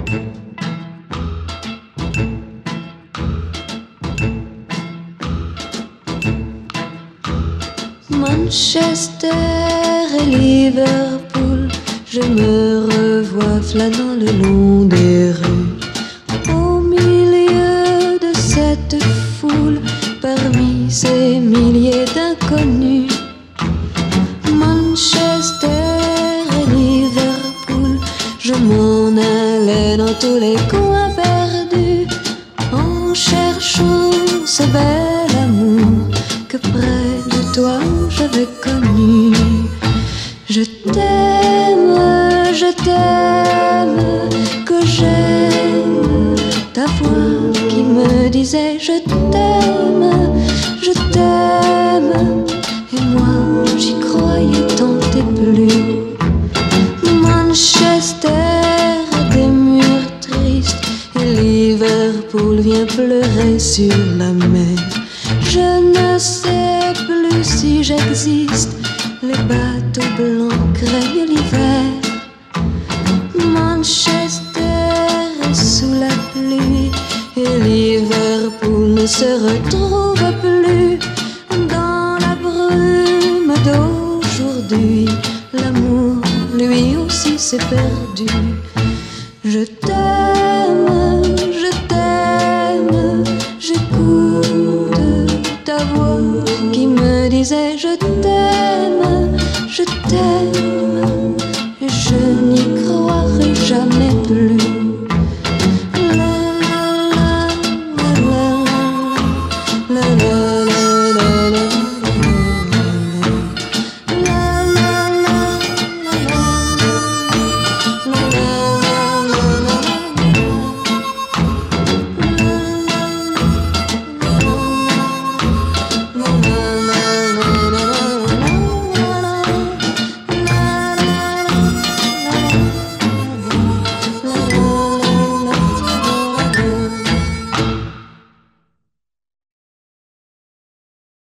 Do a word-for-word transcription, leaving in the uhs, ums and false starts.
Manchester et Liverpool, je me revois flânant le long des rues, au milieu de cette foule, parmi ces milliers d'inconnus. Manchester et Liverpool, je m'en allais dans tous les coins perdus, en cherchant ce bel amour que près de toi j'avais connu. Je t'aime, je t'aime, que j'aime ta voix qui me disait je t'aime, je t'aime, et moi j'y croyais tant et plus. Manchester a des murs tristes et Liverpool vient pleurer sur la mer. Je ne sais plus si j'existe, les bateaux blancs craignent l'hiver. Manchester est sous la pluie et Liverpool ne se retrouve plus. Dans la brume d'aujourd'hui, l'amour lui aussi s'est perdu. Je t'aime, je t'aime, j'écoute ta voix qui me disait je t'aime, je t'aime, et je n'y croirai jamais plus.